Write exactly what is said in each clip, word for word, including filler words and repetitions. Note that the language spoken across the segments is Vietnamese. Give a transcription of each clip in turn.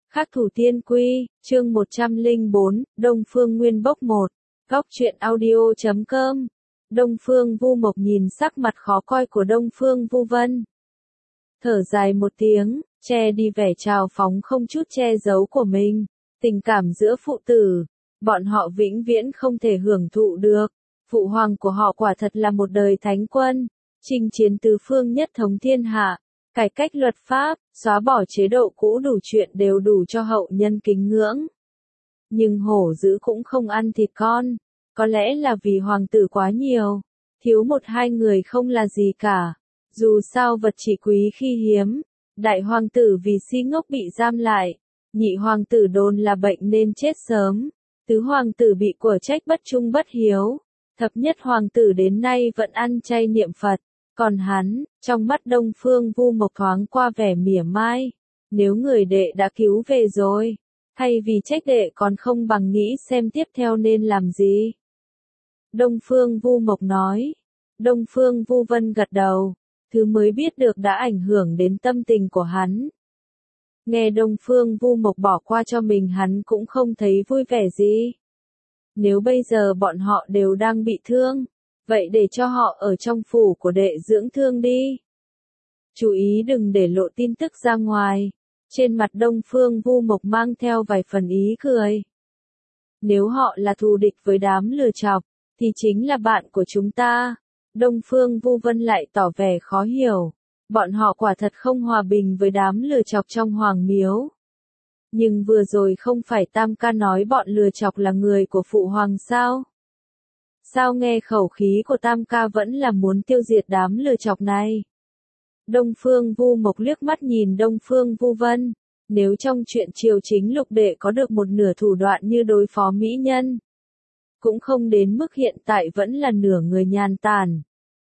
Khắc thủ tiên quy, chương một trăm lẻ bốn, Đông Phương Nguyên Bốc một. Góc truyện audio chấm com. Đông Phương Vu Mộc nhìn sắc mặt khó coi của Đông Phương Vu Vân. Thở dài một tiếng, che đi vẻ trào phóng không chút che giấu của mình. Tình cảm giữa phụ tử, bọn họ vĩnh viễn không thể hưởng thụ được. Phụ hoàng của họ quả thật là một đời thánh quân, chinh chiến tứ phương nhất thống thiên hạ. Cải cách luật pháp, xóa bỏ chế độ cũ đủ chuyện đều đủ cho hậu nhân kính ngưỡng. Nhưng hổ dữ cũng không ăn thịt con, có lẽ là vì hoàng tử quá nhiều, thiếu một hai người không là gì cả. Dù sao vật chỉ quý khi hiếm, đại hoàng tử vì si ngốc bị giam lại, nhị hoàng tử đồn là bệnh nên chết sớm, tứ hoàng tử bị của trách bất trung bất hiếu, thập nhất hoàng tử đến nay vẫn ăn chay niệm Phật. Còn hắn, trong mắt Đông Phương Vu Mộc thoáng qua vẻ mỉa mai. Nếu người đệ đã cứu về rồi, thay vì trách đệ còn không bằng nghĩ xem tiếp theo nên làm gì. Đông Phương Vu Mộc nói. Đông Phương Vu Vân gật đầu. Thứ mới biết được đã ảnh hưởng đến tâm tình của hắn. Nghe Đông Phương Vu Mộc bỏ qua cho mình hắn cũng không thấy vui vẻ gì. Nếu bây giờ bọn họ đều đang bị thương, vậy để cho họ ở trong phủ của đệ dưỡng thương đi. Chú ý đừng để lộ tin tức ra ngoài. Trên mặt Đông Phương Vu Mộc mang theo vài phần ý cười. Nếu họ là thù địch với đám lừa chọc, thì chính là bạn của chúng ta. Đông Phương Vu Vân lại tỏ vẻ khó hiểu. Bọn họ quả thật không hòa bình với đám lừa chọc trong hoàng miếu. Nhưng vừa rồi không phải Tam Ca nói bọn lừa chọc là người của phụ hoàng sao? Sao nghe khẩu khí của Tam Ca vẫn là muốn tiêu diệt đám lừa chọc này? Đông Phương Vu Mộc liếc mắt nhìn Đông Phương Vu Vân. Nếu trong chuyện triều chính lục đệ có được một nửa thủ đoạn như đối phó mỹ nhân, cũng không đến mức hiện tại vẫn là nửa người nhàn tản.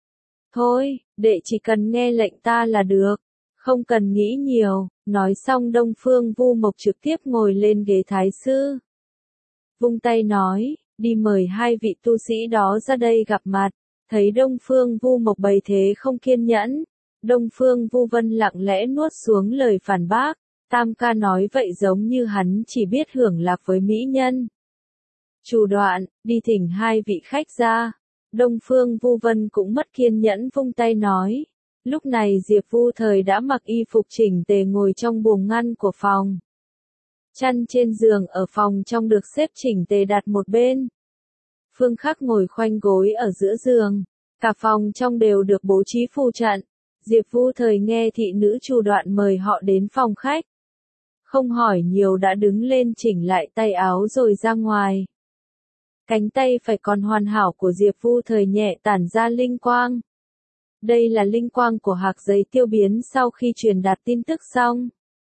Thôi, đệ chỉ cần nghe lệnh ta là được, không cần nghĩ nhiều. Nói xong Đông Phương Vu Mộc trực tiếp ngồi lên ghế thái sư. Vung tay nói. Đi mời hai vị tu sĩ đó ra đây gặp mặt. Thấy Đông Phương Vu Mộc bày thế không kiên nhẫn, Đông Phương Vu Vân lặng lẽ nuốt xuống lời phản bác. Tam Ca nói vậy giống như hắn chỉ biết hưởng lạc với mỹ nhân. Chủ Đoạn, đi thỉnh hai vị khách ra. Đông Phương Vu Vân cũng mất kiên nhẫn vung tay nói. Lúc này Diệp Vu Thời đã mặc y phục chỉnh tề ngồi trong buồng ngăn của phòng. Chăn trên giường ở phòng trong được xếp chỉnh tề đặt một bên. Phương Khắc ngồi khoanh gối ở giữa giường. Cả phòng trong đều được bố trí phù trận. Diệp Vu Thời nghe thị nữ Chu Đoạn mời họ đến phòng khách. Không hỏi nhiều đã đứng lên chỉnh lại tay áo rồi ra ngoài. Cánh tay phải còn hoàn hảo của Diệp Vu Thời nhẹ tản ra linh quang. Đây là linh quang của hạc giấy tiêu biến sau khi truyền đạt tin tức xong.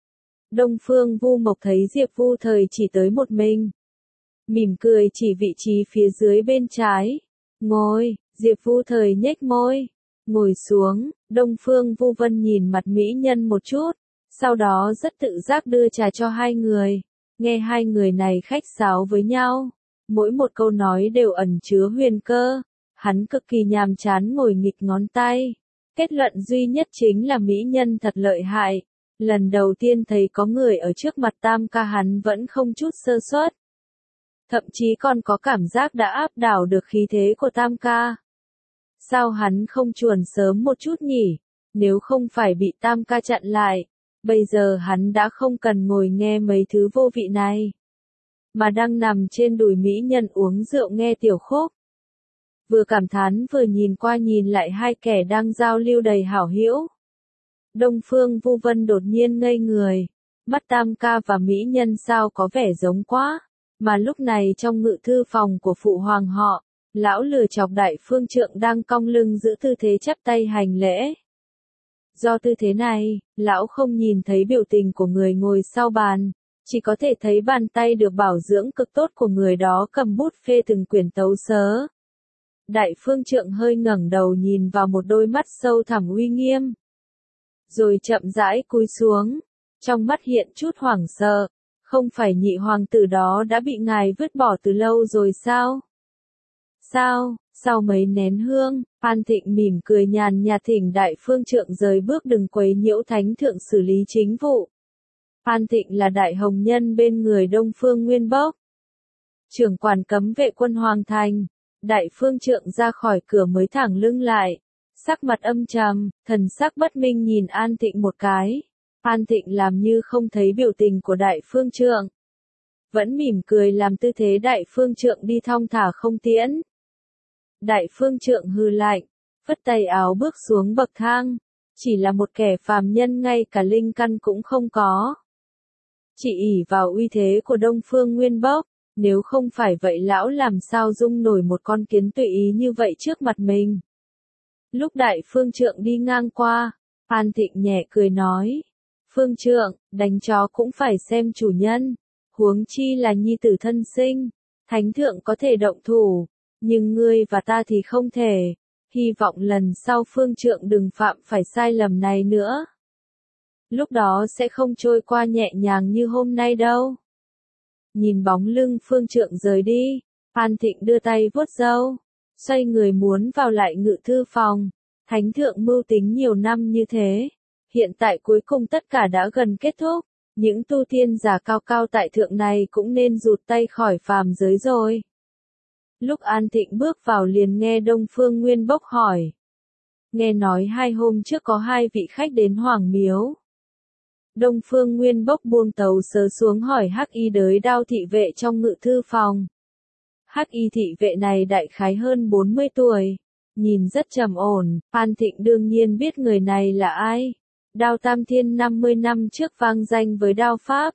Đông Phương Vu Mộc thấy Diệp Vu Thời chỉ tới một mình. Mỉm cười chỉ vị trí phía dưới bên trái. Ngồi, Diệp Vu Thời nhếch môi. Ngồi xuống, Đông Phương Vu Vân nhìn mặt mỹ nhân một chút. Sau đó rất tự giác đưa trà cho hai người. Nghe hai người này khách sáo với nhau. Mỗi một câu nói đều ẩn chứa huyền cơ. Hắn cực kỳ nhàm chán ngồi nghịch ngón tay. Kết luận duy nhất chính là mỹ nhân thật lợi hại. Lần đầu tiên thấy có người ở trước mặt Tam Ca hắn vẫn không chút sơ suất. Thậm chí còn có cảm giác đã áp đảo được khí thế của Tam Ca. Sao hắn không chuồn sớm một chút nhỉ? Nếu không phải bị Tam Ca chặn lại, bây giờ hắn đã không cần ngồi nghe mấy thứ vô vị này. Mà đang nằm trên đùi mỹ nhân uống rượu nghe tiểu khúc. Vừa cảm thán vừa nhìn qua nhìn lại hai kẻ đang giao lưu đầy hảo hữu. Đông Phương Vu Vân đột nhiên ngây người. Mắt Tam Ca và mỹ nhân sao có vẻ giống quá. Mà lúc này trong ngự thư phòng của phụ hoàng họ, lão lừa chọc Đại Phương Trượng đang cong lưng giữ tư thế chắp tay hành lễ. Do tư thế này, lão không nhìn thấy biểu tình của người ngồi sau bàn, chỉ có thể thấy bàn tay được bảo dưỡng cực tốt của người đó cầm bút phê từng quyển tấu sớ. Đại Phương Trượng hơi ngẩng đầu nhìn vào một đôi mắt sâu thẳm uy nghiêm. Rồi chậm rãi cúi xuống, trong mắt hiện chút hoảng sợ. Không phải nhị hoàng tử đó đã bị ngài vứt bỏ từ lâu rồi sao? Sao? Sau mấy nén hương, Phan Thịnh mỉm cười nhàn nhạt thỉnh Đại Phương Trượng rời bước đừng quấy nhiễu thánh thượng xử lý chính vụ. An Thịnh là đại hồng nhân bên người Đông Phương Nguyên Bốc. Trưởng quản cấm vệ quân Hoàng Thành, đại phương trượng ra khỏi cửa mới thẳng lưng lại, sắc mặt âm trầm, thần sắc bất minh nhìn An Thịnh một cái. An Thịnh làm như không thấy biểu tình của đại phương trượng. Vẫn mỉm cười làm tư thế đại phương trượng đi thong thả không tiễn. Đại phương trượng hừ lạnh, phất tay áo bước xuống bậc thang, chỉ là một kẻ phàm nhân ngay cả linh căn cũng không có. Chỉ ỷ vào uy thế của Đông Phương Nguyên Bốc, nếu không phải vậy lão làm sao dung nổi một con kiến tùy ý như vậy trước mặt mình. Lúc đại phương trượng đi ngang qua, An Thịnh nhẹ cười nói, phương trượng, đánh chó cũng phải xem chủ nhân, huống chi là nhi tử thân sinh, thánh thượng có thể động thủ, nhưng ngươi và ta thì không thể, hy vọng lần sau phương trượng đừng phạm phải sai lầm này nữa. Lúc đó sẽ không trôi qua nhẹ nhàng như hôm nay đâu. Nhìn bóng lưng phương trượng rời đi, An Thịnh đưa tay vuốt râu, xoay người muốn vào lại ngự thư phòng. Thánh thượng mưu tính nhiều năm như thế, hiện tại cuối cùng tất cả đã gần kết thúc, những tu tiên giả cao cao tại thượng này cũng nên rụt tay khỏi phàm giới rồi. Lúc An Thịnh bước vào liền nghe Đông Phương Nguyên Bốc hỏi. Nghe nói hai hôm trước có hai vị khách đến Hoàng Miếu. Đông Phương Nguyên Bốc buông tấu sớ xuống hỏi Hắc Y đới đao thị vệ trong ngự thư phòng. Hắc Y thị vệ này đại khái hơn bốn mươi tuổi, nhìn rất trầm ổn, An Thịnh đương nhiên biết người này là ai. Đao Tam Thiên năm mươi năm trước vang danh với đao pháp.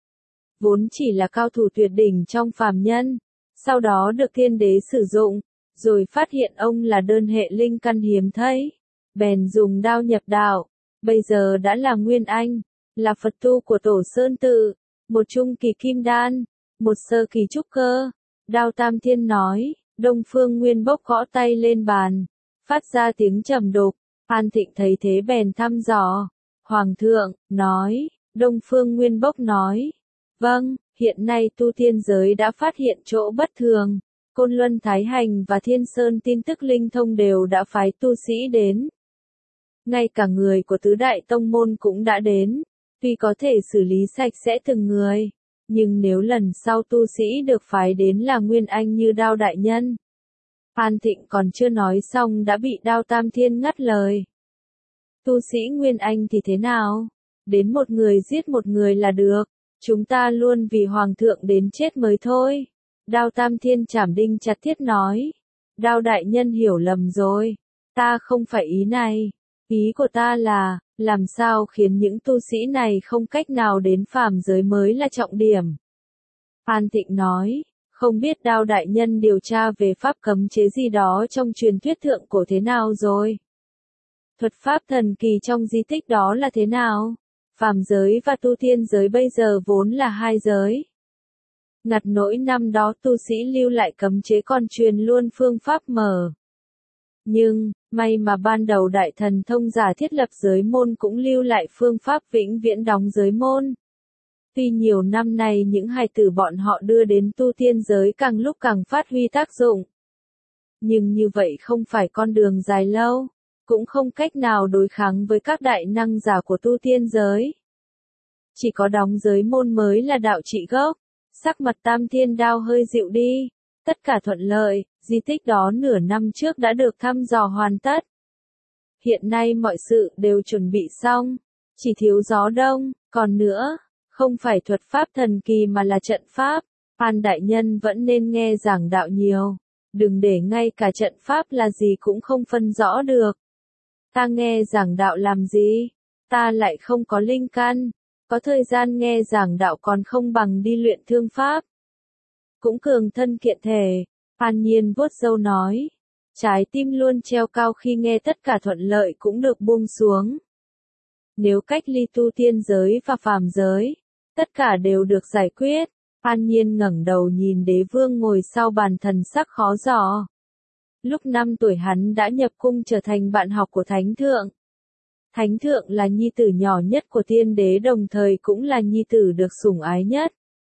Vốn chỉ là cao thủ tuyệt đỉnh trong phàm nhân, sau đó được thiên đế sử dụng, rồi phát hiện ông là đơn hệ linh căn hiếm thấy, bèn dùng đao nhập đạo, bây giờ đã là Nguyên Anh, là Phật tu của Tổ Sơn Tự, một trung kỳ kim đan, một sơ kỳ trúc cơ. Đao Tam Thiên nói, Đông Phương Nguyên Bốc gõ tay lên bàn, phát ra tiếng trầm đục. An Thịnh thấy thế bèn thăm dò. Hoàng thượng, nói, Đông Phương Nguyên Bốc nói, vâng, hiện nay tu tiên giới đã phát hiện chỗ bất thường, Côn Luân Thái Hành và Thiên Sơn tin tức linh thông đều đã phái tu sĩ đến. Ngay cả người của tứ đại tông môn cũng đã đến, tuy có thể xử lý sạch sẽ từng người, nhưng nếu lần sau tu sĩ được phái đến là Nguyên Anh như Đao đại nhân. An Thịnh còn chưa nói xong đã bị Đao Tam Thiên ngắt lời. Tu sĩ Nguyên Anh thì thế nào? Đến một người giết một người là được, chúng ta luôn vì Hoàng thượng đến chết mới thôi. Đao Tam Thiên chảm đinh chặt thiết nói. Đao đại nhân hiểu lầm rồi, ta không phải ý này, ý của ta là, làm sao khiến những tu sĩ này không cách nào đến phàm giới mới là trọng điểm. An Thịnh nói, không biết Đao đại nhân điều tra về pháp cấm chế gì đó trong truyền thuyết thượng cổ thế nào rồi? Thuật pháp thần kỳ trong di tích đó là thế nào? Phàm giới và tu tiên giới bây giờ vốn là hai giới. Ngặt nỗi năm đó tu sĩ lưu lại cấm chế còn truyền luôn phương pháp mở. Nhưng, may mà ban đầu đại thần thông giả thiết lập giới môn cũng lưu lại phương pháp vĩnh viễn đóng giới môn. Tuy nhiều năm nay những hài tử bọn họ đưa đến tu tiên giới càng lúc càng phát huy tác dụng. Nhưng như vậy không phải con đường dài lâu, cũng không cách nào đối kháng với các đại năng giả của tu tiên giới. Chỉ có đóng giới môn mới là đạo trị gốc. Sắc mặt Tam Thiên Đao hơi dịu đi, tất cả thuận lợi, di tích đó nửa năm trước đã được thăm dò hoàn tất. Hiện nay mọi sự đều chuẩn bị xong, chỉ thiếu gió đông, còn nữa, không phải thuật pháp thần kỳ mà là trận pháp. An đại nhân vẫn nên nghe giảng đạo nhiều, đừng để ngay cả trận pháp là gì cũng không phân rõ được. Ta nghe giảng đạo làm gì? Ta lại không có linh căn. Có thời gian nghe giảng đạo còn không bằng đi luyện thương pháp. Cũng cường thân kiện thể, An Nhiên vuốt râu nói. Trái tim luôn treo cao khi nghe tất cả thuận lợi cũng được buông xuống. Nếu cách ly tu tiên giới và phàm giới, tất cả đều được giải quyết. An Nhiên ngẩng đầu nhìn đế vương ngồi sau bàn thần sắc khó dò. Lúc năm tuổi hắn đã nhập cung trở thành bạn học của Thánh Thượng. Thánh Thượng là nhi tử nhỏ nhất của tiên đế đồng thời cũng là nhi tử được sủng ái nhất.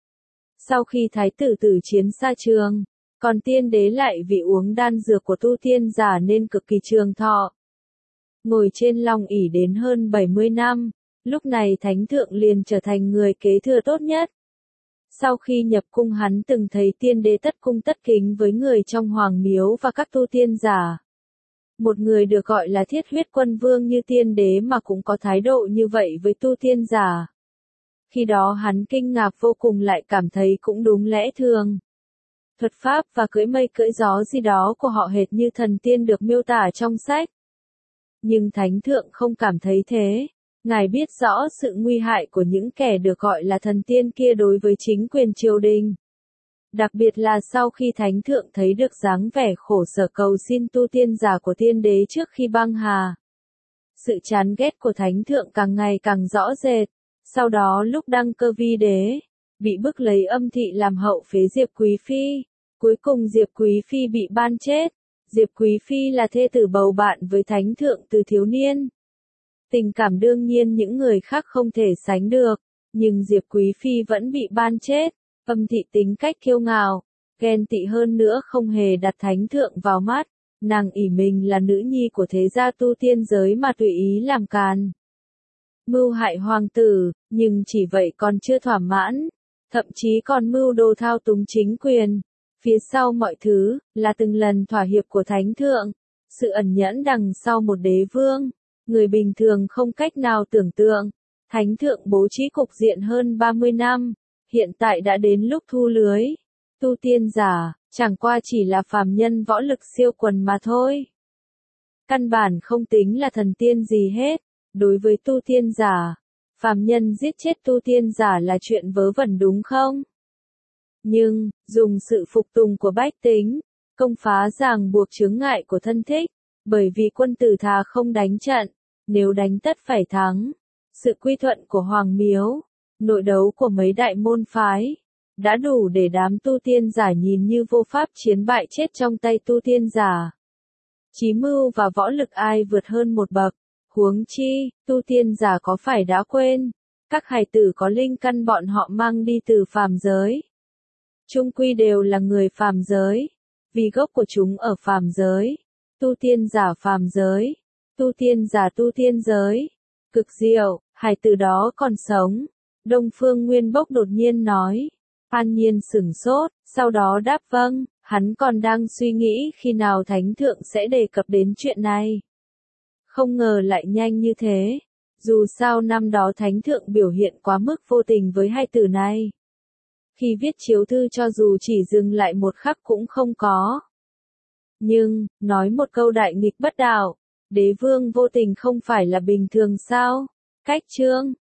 Sau khi thái tử tử chiến xa trường, còn tiên đế lại vì uống đan dược của tu tiên giả nên cực kỳ trường thọ. Ngồi trên long ỷ đến hơn bảy mươi năm, Lúc này thánh thượng liền trở thành người kế thừa tốt nhất. Sau khi nhập cung hắn từng thấy tiên đế tất cung tất kính với người trong hoàng miếu và các tu tiên giả. Một người được gọi là thiết huyết quân vương như tiên đế mà cũng có thái độ như vậy với tu tiên giả. Khi đó hắn kinh ngạc vô cùng, lại cảm thấy cũng đúng lẽ thường. Thuật pháp và cưỡi mây cưỡi gió gì đó của họ hệt như thần tiên được miêu tả trong sách. Nhưng thánh thượng không cảm thấy thế. Ngài biết rõ sự nguy hại của những kẻ được gọi là thần tiên kia đối với chính quyền triều đình. Đặc biệt là sau khi thánh thượng thấy được dáng vẻ khổ sở cầu xin tu tiên giả của tiên đế trước khi băng hà. Sự chán ghét của thánh thượng càng ngày càng rõ rệt. Sau đó lúc đăng cơ vi đế, bị bức lấy âm thị làm hậu phế Diệp Quý Phi. Cuối cùng Diệp Quý Phi bị ban chết. Diệp Quý Phi là thê tử bầu bạn với thánh thượng từ thiếu niên. Tình cảm đương nhiên những người khác không thể sánh được, nhưng Diệp Quý Phi vẫn bị ban chết. Âm thị tính cách kiêu ngạo, ghen tị hơn nữa không hề đặt thánh thượng vào mắt, nàng ỷ mình là nữ nhi của thế gia tu tiên giới mà tùy ý làm càn. Mưu hại hoàng tử, nhưng chỉ vậy còn chưa thỏa mãn, thậm chí còn mưu đồ thao túng chính quyền. Phía sau mọi thứ, là từng lần thỏa hiệp của thánh thượng, sự ẩn nhẫn đằng sau một đế vương, người bình thường không cách nào tưởng tượng. Thánh thượng bố trí cục diện hơn ba mươi năm, hiện tại đã đến lúc thu lưới. Tu tiên giả, chẳng qua chỉ là phàm nhân võ lực siêu quần mà thôi. Căn bản không tính là thần tiên gì hết, đối với tu tiên giả, phàm nhân giết chết tu tiên giả là chuyện vớ vẩn đúng không? Nhưng, dùng sự phục tùng của bách tính, công phá ràng buộc chướng ngại của thân thích, bởi vì quân tử thà không đánh trận, nếu đánh tất phải thắng. Sự quy thuận của hoàng miếu, nội đấu của mấy đại môn phái, đã đủ để đám tu tiên giả nhìn như vô pháp chiến bại chết trong tay tu tiên giả. Chí mưu và võ lực ai vượt hơn một bậc, huống chi, tu tiên giả có phải đã quên, các hài tử có linh căn bọn họ mang đi từ phàm giới. Chung quy đều là người phàm giới, vì gốc của chúng ở phàm giới, tu tiên giả phàm giới, tu tiên giả tu tiên giới. Cực diệu, hài tử đó còn sống. Đông Phương Nguyên Bốc đột nhiên nói. An Nhiên sửng sốt, sau đó đáp vâng, hắn còn đang suy nghĩ khi nào thánh thượng sẽ đề cập đến chuyện này. Không ngờ lại nhanh như thế. Dù sao năm đó thánh thượng biểu hiện quá mức vô tình với hai từ này. Khi viết chiếu thư cho dù chỉ dừng lại một khắc cũng không có. Nhưng, nói một câu đại nghịch bất đạo, đế vương vô tình không phải là bình thường sao? Cách chương